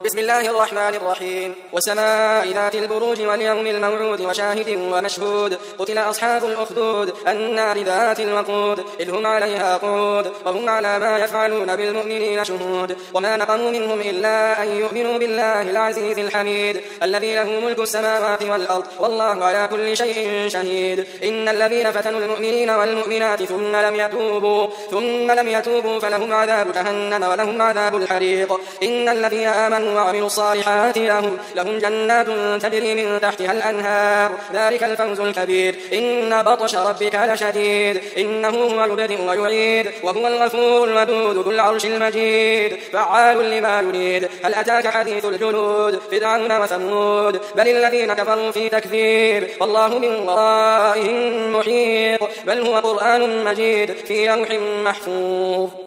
بسم الله الرحمن الرحيم. والسماء ذات البروج واليوم الموعود وشاهد ومشهود. قتل أصحاب الأخدود النار ذات الوقود إذ هم عليها قعود وهم على ما يفعلون بالمؤمنين شهود. وما نقموا منهم إلا أن يؤمنوا بالله العزيز الحميد الذي له ملك السماوات والأرض والله على كل شيء شهيد. إن الذين فتنوا المؤمنين والمؤمنات ثم لم يتوبوا فلهم عذاب جهنم ولهم عذاب الحريق. إن الذين آمنوا وعملوا الصالحات لهم جنات تجري من تحتها الأنهار ذلك الفوز الكبير. إن بطش ربك لشديد إنه هو يبدئ ويعيد وهو الغفور الودود ذو العرش المجيد فعال لما يريد. هل أتاك حديث الجنود فرعون وثمود بل الذين كفروا في تكذيب والله من ورائهم محيط بل هو قرآن مجيد في لوح محفوظ.